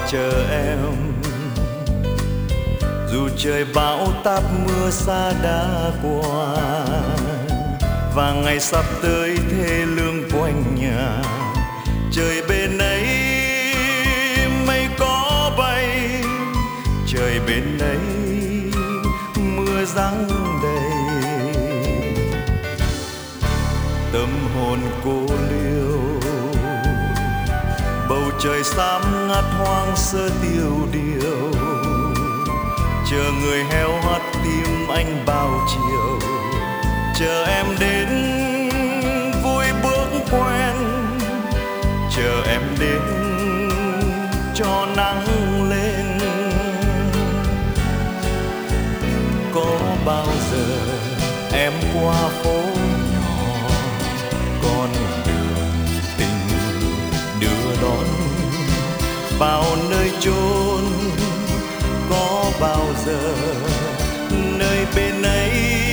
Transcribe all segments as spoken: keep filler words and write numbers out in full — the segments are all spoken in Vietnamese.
chờ em, dù trời bão táp mưa xa đã qua và ngày sắp tới thê lương quanh nhà. Trời bên ấy mây có bay, trời bên ấy mưa giăng đầy. Tâm hồn cô liêu, bầu trời xám ngắt hoang sơ tiêu điều, chờ người heo hắt tim anh bao chiều. Chờ em đến vui bước quen, chờ em đến cho nắng lên. Có bao giờ em qua phố nhỏ, con đường tình đưa đón bao nơi chốn. Có bao giờ nơi bên ấy,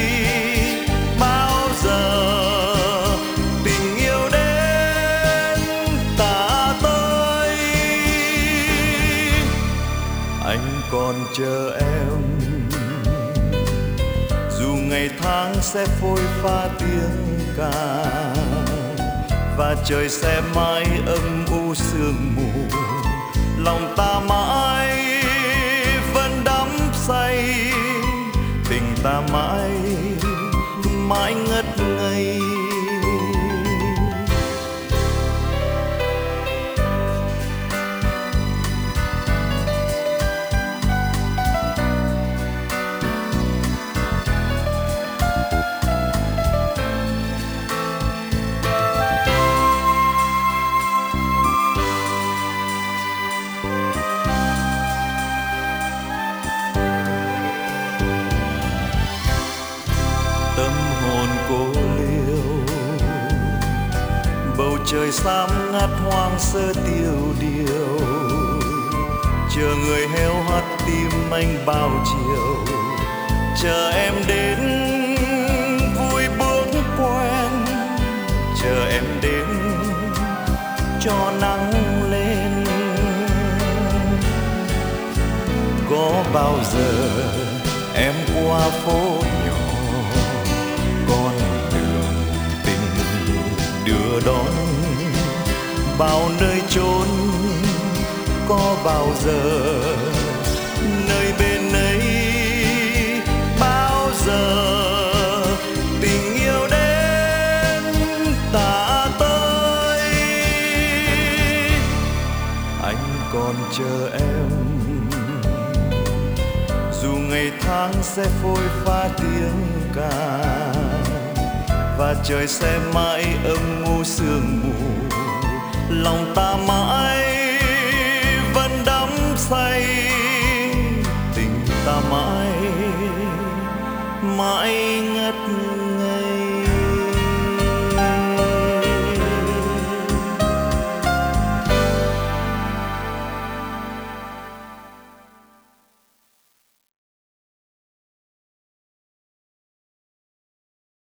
bao giờ tình yêu đến ta tới. Anh còn chờ em, dù ngày tháng sẽ phôi pha tiếng ca và trời sẽ mãi âm u sương mù. Lòng ta mãi vẫn đắm say, tình ta mãi mãi ngất ngây. Tâm hồn cô liêu, bầu trời xám ngắt hoang sơ tiêu điều, chờ người heo hắt tim anh bao chiều. Chờ em đến vui bước quen, chờ em đến cho nắng lên. Có bao giờ em qua phố nhỏ, con đường tình đưa đón bao nơi chốn. Có bao giờ nơi bên ấy, bao giờ tình yêu đến ta tới. Anh còn chờ em, dù ngày tháng sẽ phôi pha tiếng ca và trời sẽ mãi âm u sương mù. Lòng ta mãi vẫn đắm say, tình ta mãi mãi ngất ngây.